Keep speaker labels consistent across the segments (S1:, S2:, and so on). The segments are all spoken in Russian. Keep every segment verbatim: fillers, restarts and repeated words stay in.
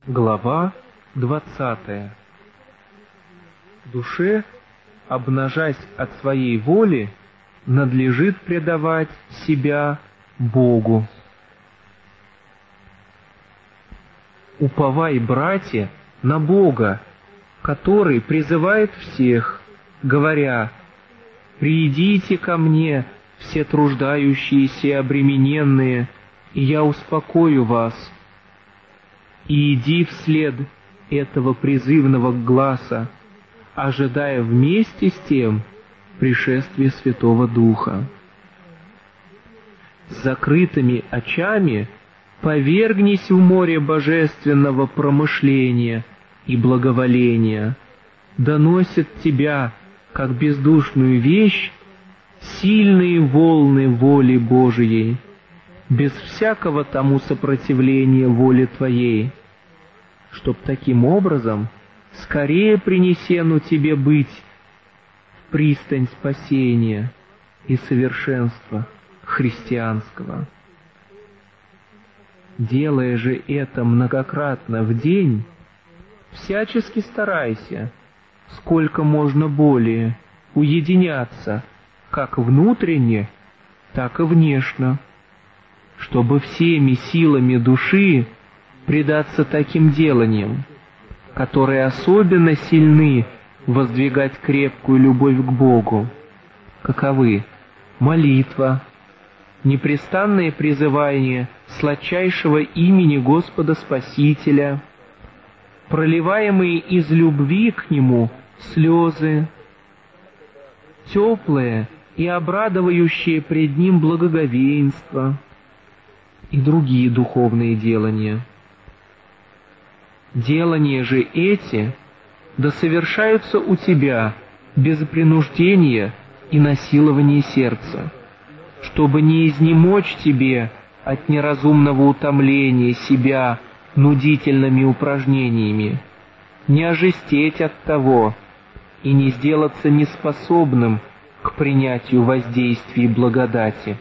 S1: Глава двадцатая. Душе, обнажась от своей воли, надлежит предавать себя Богу. Уповай, братья, на Бога, который призывает всех, говоря: «Придите ко мне, все труждающиеся и обремененные, и я успокою вас». И иди вслед этого призывного гласа, ожидая вместе с тем пришествия Святого Духа. С закрытыми очами повергнись в море божественного промышления и благоволения. Доносят тебя, как бездушную вещь, сильные волны воли Божией, без всякого тому сопротивления воле Твоей, чтоб таким образом скорее принесену Тебе быть в пристань спасения и совершенства христианского. Делая же это многократно в день, всячески старайся, сколько можно более, уединяться как внутренне, так и внешне, чтобы всеми силами души предаться таким деланиям, которые особенно сильны воздвигать крепкую любовь к Богу, каковы молитва, непрестанное призывание сладчайшего имени Господа Спасителя, проливаемые из любви к Нему слезы, теплое и обрадующее пред Ним благоговейство и другие духовные делания. Делания же эти да совершаются у тебя без принуждения и насилования сердца, чтобы не изнемочь тебе от неразумного утомления себя нудительными упражнениями, не ожестеть от того и не сделаться неспособным к принятию воздействий благодати.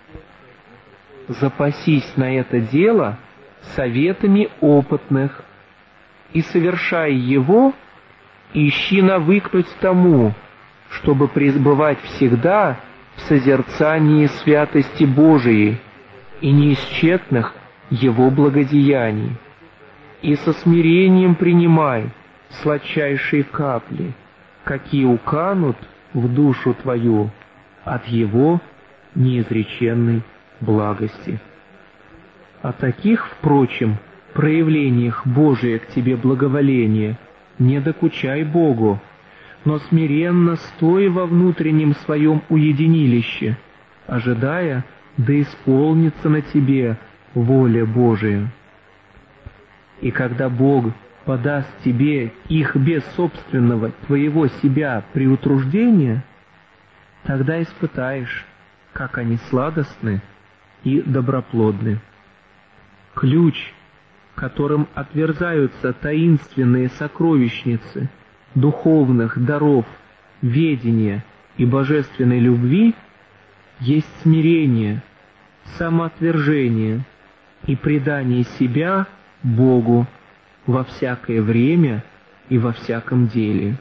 S1: Запасись на это дело советами опытных и, совершая его, ищи навыкнуть тому, чтобы пребывать всегда в созерцании святости Божией и неисчетных Его благодеяний, и со смирением принимай сладчайшие капли, какие уканут в душу твою от Его неизреченной благости. О таких, впрочем, проявлениях Божия к тебе благоволения не докучай Богу, но смиренно стой во внутреннем своем уединилище, ожидая, да исполнится на тебе воля Божия. И когда Бог подаст тебе их без собственного твоего себя при утруждении, тогда испытаешь, как они сладостны и доброплодны. Ключ, которым отверзаются таинственные сокровищницы духовных даров, ведения и божественной любви, есть смирение, самоотвержение и предание себя Богу во всякое время и во всяком деле.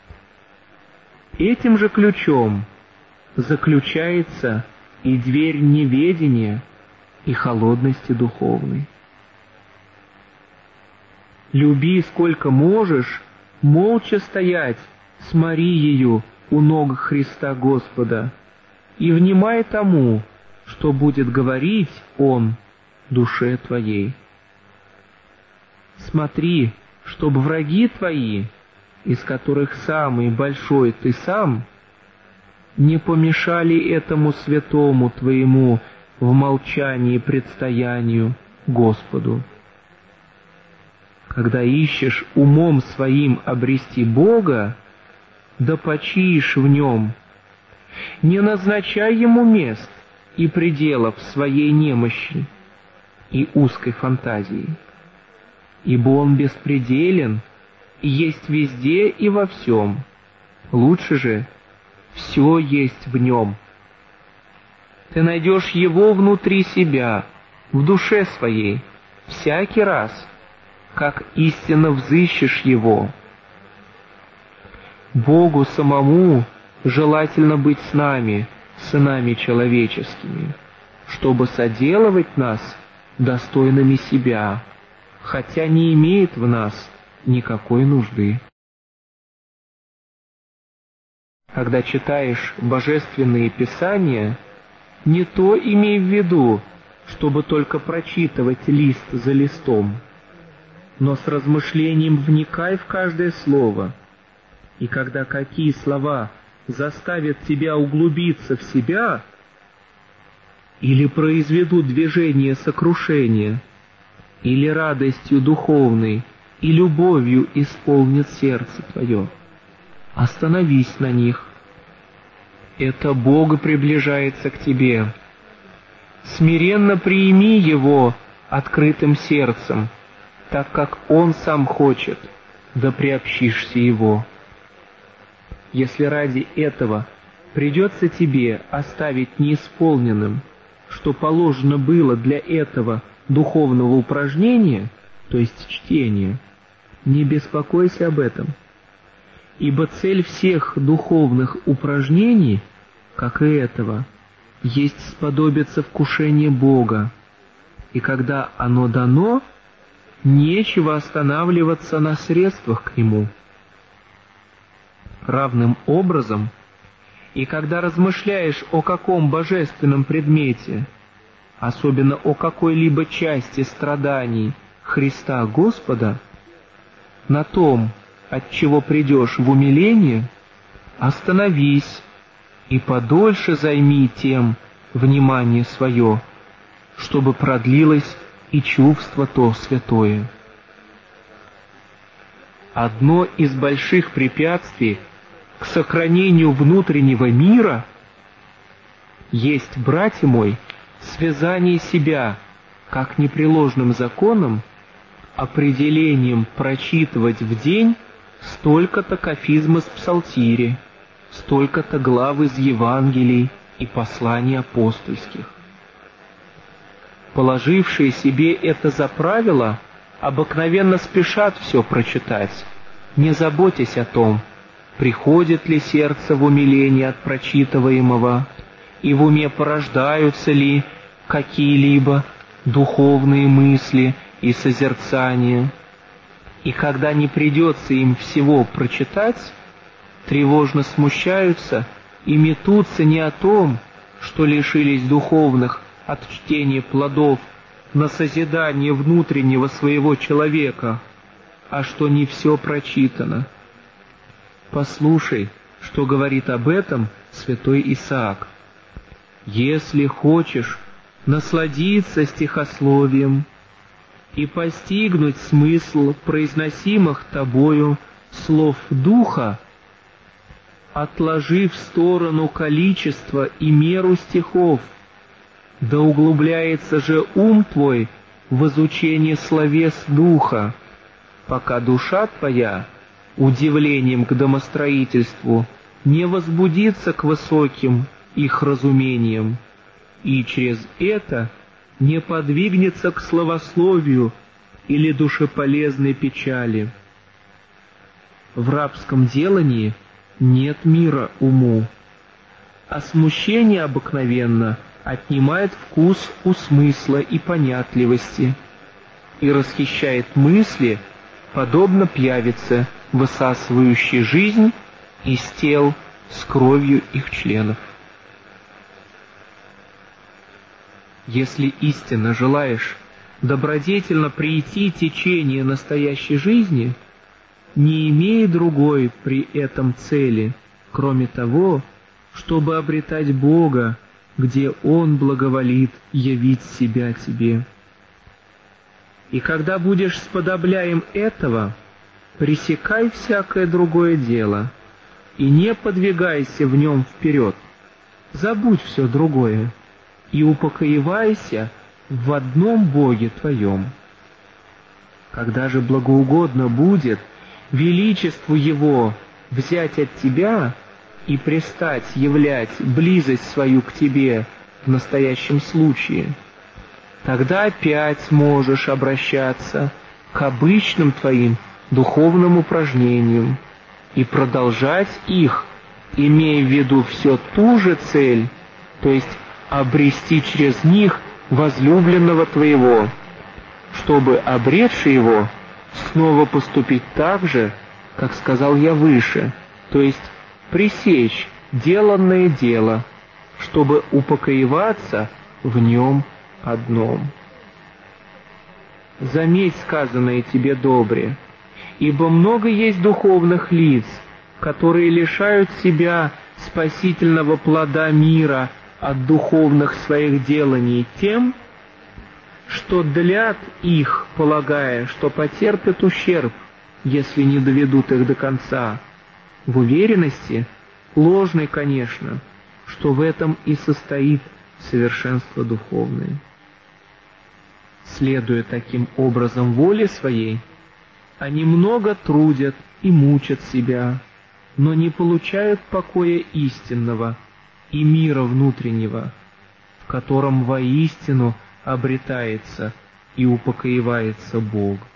S1: Этим же ключом заключается и дверь неведения и холодности духовной. Люби сколько можешь, молча стоять с Мариею у ног Христа Господа, и внимай тому, что будет говорить Он душе твоей. Смотри, чтобы враги твои, из которых самый большой ты сам, не помешали этому святому твоему в молчании предстоянию Господу. Когда ищешь умом своим обрести Бога, да почиешь в Нем, не назначай Ему мест и пределов своей немощи и узкой фантазии, ибо Он беспределен и есть везде и во всем. Лучше же все есть в Нем. Ты найдешь Его внутри себя, в душе своей, всякий раз, как истинно взыщешь Его. Богу самому желательно быть с нами, сынами человеческими, чтобы соделывать нас достойными себя, хотя не имеет в нас никакой нужды. Когда читаешь божественные писания, не то имей в виду, чтобы только прочитывать лист за листом, но с размышлением вникай в каждое слово, и когда какие слова заставят тебя углубиться в себя или произведут движение сокрушения, или радостью духовной и любовью исполнит сердце твое, остановись на них. Это Бог приближается к тебе. Смиренно прими Его открытым сердцем, так как Он сам хочет, да приобщишься Его. Если ради этого придется тебе оставить неисполненным, что положено было для этого духовного упражнения, то есть чтения, не беспокойся об этом, ибо цель всех духовных упражнений, как и этого, есть сподобиться вкушения Бога, и когда оно дано, нечего останавливаться на средствах к Нему. Равным образом, и когда размышляешь о каком божественном предмете, особенно о какой-либо части страданий Христа Господа, на том, от чего придешь в умиление, остановись и подольше займи тем внимание свое, чтобы продлилось и чувство то святое. Одно из больших препятствий к сохранению внутреннего мира есть, братья мой, связание себя, как непреложным законом, определением прочитывать в день столько-то кафизм из псалтири, столько-то глав из Евангелий и посланий апостольских. Положившие себе это за правило, обыкновенно спешат все прочитать, не заботясь о том, приходит ли сердце в умиление от прочитываемого, и в уме порождаются ли какие-либо духовные мысли и созерцания. И когда не придется им всего прочитать, тревожно смущаются и метутся не о том, что лишились духовных от чтения плодов на созидание внутреннего своего человека, а что не все прочитано. Послушай, что говорит об этом святой Исаак. «Если хочешь насладиться стихословием и постигнуть смысл произносимых тобою слов Духа, отложи в сторону количество и меру стихов, да углубляется же ум твой в изучение словес Духа, пока душа твоя удивлением к домостроительству не возбудится к высоким их разумениям, и через это не подвигнется к словословию или душеполезной печали. В рабском делании нет мира уму, а смущение обыкновенно отнимает вкус у смысла и понятливости и расхищает мысли, подобно пьявице, высасывающей жизнь из тел с кровью их членов. Если истинно желаешь добродетельно прийти течение настоящей жизни, не имея другой при этом цели, кроме того, чтобы обретать Бога, где Он благоволит явить себя тебе. И когда будешь сподобляем этого, пресекай всякое другое дело, и не подвигайся в нем вперед, забудь все другое, и упокоивайся в одном Боге твоем. Когда же благоугодно будет величеству Его взять от тебя и пристать являть близость свою к тебе в настоящем случае, тогда опять можешь обращаться к обычным твоим духовным упражнениям и продолжать их, имея в виду все ту же цель, то есть обрести через них возлюбленного твоего, чтобы, обретши его, снова поступить так же, как сказал я выше, то есть пресечь деланное дело, чтобы упокоиваться в нем одном. Заметь сказанное тебе добре, ибо много есть духовных лиц, которые лишают себя спасительного плода мира от духовных своих деланий тем, что длят их, полагая, что потерпят ущерб, если не доведут их до конца, в уверенности, ложной, конечно, что в этом и состоит совершенство духовное. Следуя таким образом воле своей, они много трудят и мучат себя, но не получают покоя истинного и мира внутреннего, в котором воистину обретается и упокоивается Бог.